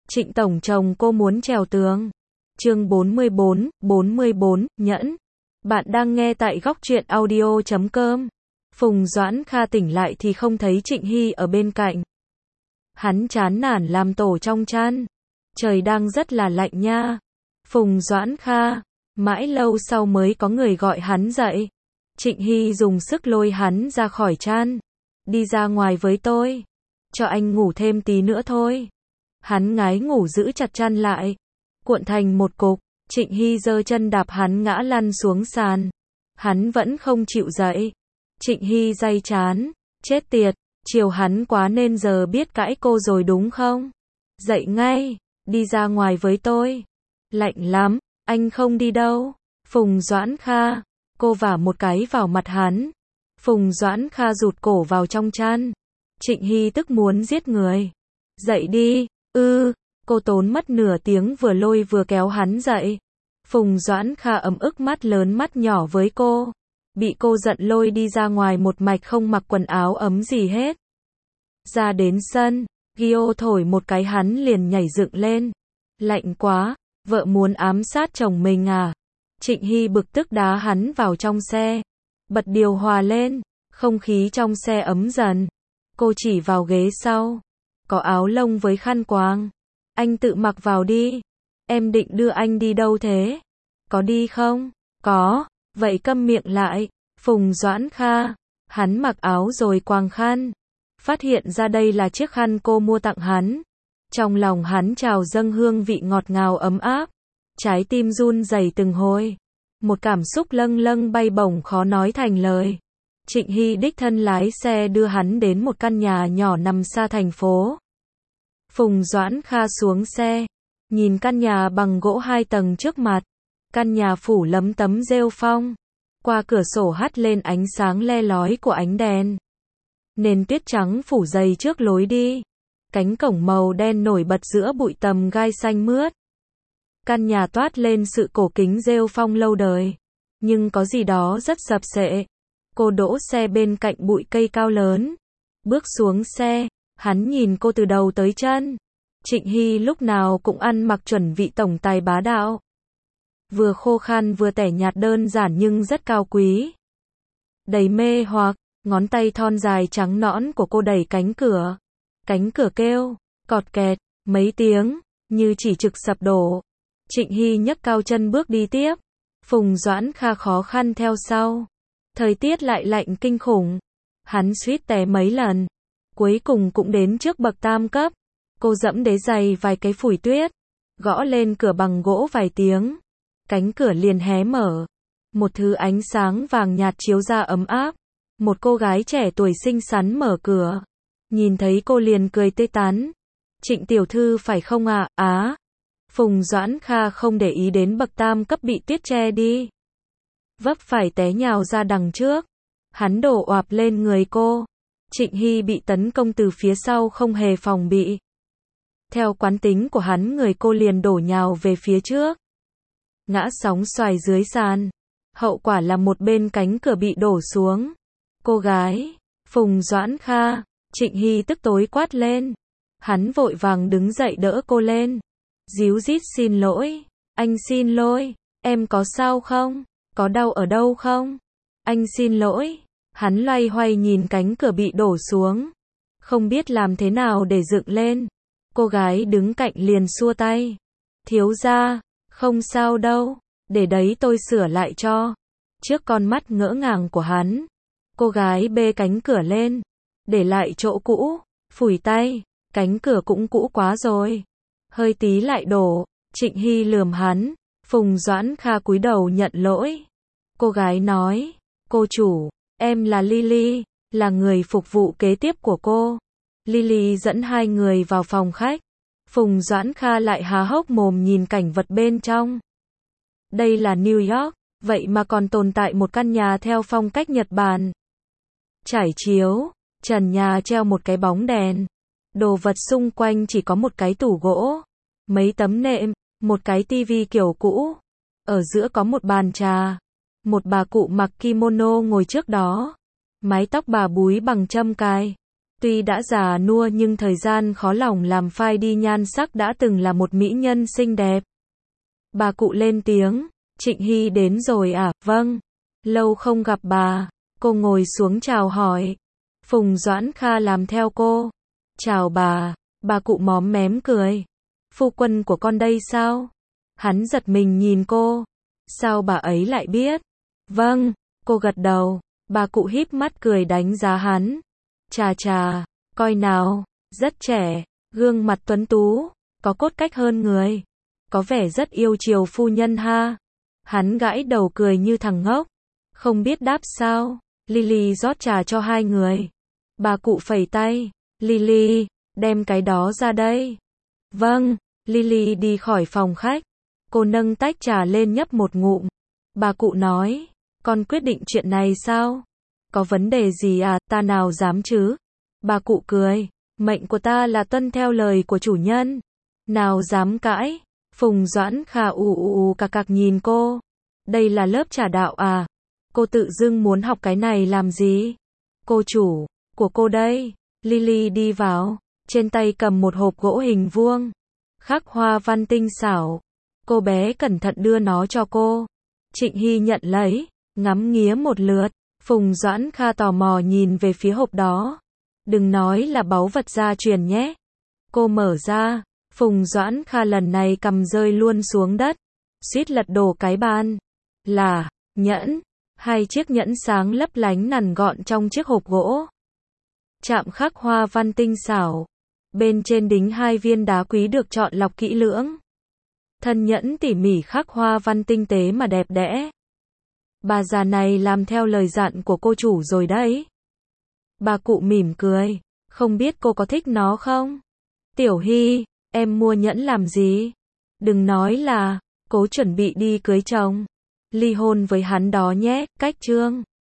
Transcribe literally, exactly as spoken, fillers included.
Trịnh tổng chồng cô muốn trèo tường. Chương bốn mươi bốn, bốn mươi bốn, nhẫn. Bạn đang nghe tại góc truyện audio chấm com. Phùng Doãn Kha tỉnh lại thì không thấy Trịnh Hy ở bên cạnh. Hắn chán nản làm tổ trong chăn. Trời đang rất là lạnh nha. Phùng Doãn Kha. Mãi lâu sau mới có người gọi hắn dậy. Trịnh Hy dùng sức lôi hắn ra khỏi chăn. Đi ra ngoài với tôi. Cho anh ngủ thêm tí nữa thôi. Hắn ngái ngủ giữ chặt chăn lại. Cuộn thành một cục. Trịnh Hy giơ chân đạp hắn ngã lăn xuống sàn. Hắn vẫn không chịu dậy. Trịnh Hy day chán. Chết tiệt. Chiều hắn quá nên giờ biết cãi cô rồi đúng không? Dậy ngay. Đi ra ngoài với tôi. Lạnh lắm. Anh không đi đâu. Phùng Doãn Kha. Cô vả một cái vào mặt hắn. Phùng Doãn Kha rụt cổ vào trong chăn. Trịnh Hy tức muốn giết người. Dậy đi. Ư. Cô tốn mất nửa tiếng vừa lôi vừa kéo hắn dậy. Phùng Doãn Kha ấm ức mắt lớn mắt nhỏ với cô. Bị cô giận lôi đi ra ngoài một mạch không mặc quần áo ấm gì hết. Ra đến sân. Gio thổi một cái hắn liền nhảy dựng lên. Lạnh quá. Vợ muốn ám sát chồng mình à? Trịnh Hy bực tức đá hắn vào trong xe. Bật điều hòa lên. Không khí trong xe ấm dần. Cô chỉ vào ghế sau. Có áo lông với khăn quàng. Anh tự mặc vào đi. Em định đưa anh đi đâu thế? Có đi không? Có. Vậy câm miệng lại. Phùng Doãn Kha. Hắn mặc áo rồi quàng khăn. Phát hiện ra đây là chiếc khăn cô mua tặng hắn. Trong lòng hắn trào dâng hương vị ngọt ngào ấm áp. Trái tim run rẩy từng hồi. Một cảm xúc lâng lâng bay bổng khó nói thành lời. Trịnh Hy đích thân lái xe đưa hắn đến một căn nhà nhỏ nằm xa thành phố. Phùng Doãn Kha xuống xe. Nhìn căn nhà bằng gỗ hai tầng trước mặt. Căn nhà phủ lấm tấm rêu phong. Qua cửa sổ hắt lên ánh sáng le lói của ánh đèn. Nền tuyết trắng phủ dày trước lối đi. Cánh cổng màu đen nổi bật giữa bụi tầm gai xanh mướt. Căn nhà toát lên sự cổ kính rêu phong lâu đời. Nhưng có gì đó rất sập sệ. Cô đỗ xe bên cạnh bụi cây cao lớn. Bước xuống xe. Hắn nhìn cô từ đầu tới chân. Trịnh Hy lúc nào cũng ăn mặc chuẩn vị tổng tài bá đạo. Vừa khô khan vừa tẻ nhạt đơn giản nhưng rất cao quý. Đầy mê hoặc, ngón tay thon dài trắng nõn của cô đẩy cánh cửa. Cánh cửa kêu, cọt kẹt, mấy tiếng, như chỉ trực sập đổ. Trịnh Hy nhấc cao chân bước đi tiếp. Phùng Doãn Kha khó khăn theo sau. Thời tiết lại lạnh kinh khủng. Hắn suýt té mấy lần. Cuối cùng cũng đến trước bậc tam cấp. Cô dẫm đế giày vài cái phủi tuyết. Gõ lên cửa bằng gỗ vài tiếng. Cánh cửa liền hé mở. Một thứ ánh sáng vàng nhạt chiếu ra ấm áp. Một cô gái trẻ tuổi xinh xắn mở cửa. Nhìn thấy cô liền cười tươi tắn. Trịnh tiểu thư phải không ạ? À? Á. Phùng Doãn Kha không để ý đến bậc tam cấp bị tuyết che đi. Vấp phải té nhào ra đằng trước. Hắn đổ oạp lên người cô. Trịnh Hy bị tấn công từ phía sau không hề phòng bị. Theo quán tính của hắn người cô liền đổ nhào về phía trước. Ngã sóng xoài dưới sàn. Hậu quả là một bên cánh cửa bị đổ xuống. Cô gái. Phùng Doãn Kha. Trịnh Hy tức tối quát lên. Hắn vội vàng đứng dậy đỡ cô lên. Díu dít xin lỗi. Anh xin lỗi. Em có sao không? Có đau ở đâu không? Anh xin lỗi. Hắn loay hoay nhìn cánh cửa bị đổ xuống. Không biết làm thế nào để dựng lên. Cô gái đứng cạnh liền xua tay. Thiếu gia, không sao đâu. Để đấy tôi sửa lại cho. Trước con mắt ngỡ ngàng của hắn. Cô gái bê cánh cửa lên. Để lại chỗ cũ. Phủi tay. Cánh cửa cũng cũ quá rồi. Hơi tí lại đổ. Trịnh Hy lườm hắn. Phùng Doãn Kha cúi đầu nhận lỗi. Cô gái nói. Cô chủ. Em là Lily. Là người phục vụ kế tiếp của cô. Lily dẫn hai người vào phòng khách. Phùng Doãn Kha lại há hốc mồm nhìn cảnh vật bên trong. Đây là New York. Vậy mà còn tồn tại một căn nhà theo phong cách Nhật Bản. Trải chiếu. Trần nhà treo một cái bóng đèn. Đồ vật xung quanh chỉ có một cái tủ gỗ. Mấy tấm nệm. Một cái tivi kiểu cũ. Ở giữa có một bàn trà. Một bà cụ mặc kimono ngồi trước đó. Mái tóc bà búi bằng châm cài. Tuy đã già nua nhưng thời gian khó lòng làm phai đi nhan sắc đã từng là một mỹ nhân xinh đẹp. Bà cụ lên tiếng, Trịnh Hy đến rồi à, vâng. Lâu không gặp bà. Cô ngồi xuống chào hỏi. Phùng Doãn Kha làm theo cô. Chào bà. Bà cụ móm mém cười. Phu quân của con đây sao? Hắn giật mình nhìn cô. Sao bà ấy lại biết? Vâng, cô gật đầu. Bà cụ híp mắt cười đánh giá hắn. Chà chà, coi nào, rất trẻ, gương mặt tuấn tú, có cốt cách hơn người. Có vẻ rất yêu chiều phu nhân ha. Hắn gãi đầu cười như thằng ngốc. Không biết đáp sao. Lily rót trà cho hai người. Bà cụ phẩy tay. Lily, đem cái đó ra đây. Vâng, Lily đi khỏi phòng khách. Cô nâng tách trà lên nhấp một ngụm. Bà cụ nói, con quyết định chuyện này sao? Có vấn đề gì à, ta nào dám chứ? Bà cụ cười, mệnh của ta là tuân theo lời của chủ nhân. Nào dám cãi? Phùng Doãn Kha ù ù ù cạc cạc nhìn cô. Đây là lớp trà đạo à? Cô tự dưng muốn học cái này làm gì? Cô chủ, của cô đây. Lily đi vào, trên tay cầm một hộp gỗ hình vuông. Khắc hoa văn tinh xảo. Cô bé cẩn thận đưa nó cho cô. Trịnh Hy nhận lấy, ngắm nghía một lượt. Phùng Doãn Kha tò mò nhìn về phía hộp đó. Đừng nói là báu vật gia truyền nhé. Cô mở ra, Phùng Doãn Kha lần này cầm rơi luôn xuống đất. Suýt lật đổ cái bàn. Là, nhẫn. Hai chiếc nhẫn sáng lấp lánh nằm gọn trong chiếc hộp gỗ. Chạm khắc hoa văn tinh xảo. Bên trên đính hai viên đá quý được chọn lọc kỹ lưỡng. Thân nhẫn tỉ mỉ khắc hoa văn tinh tế mà đẹp đẽ. Bà già này làm theo lời dặn của cô chủ rồi đấy. Bà cụ mỉm cười. Không biết cô có thích nó không? Tiểu Hy, em mua nhẫn làm gì? Đừng nói là, cố chuẩn bị đi cưới chồng. Ly hôn với hắn đó nhé, cách chương.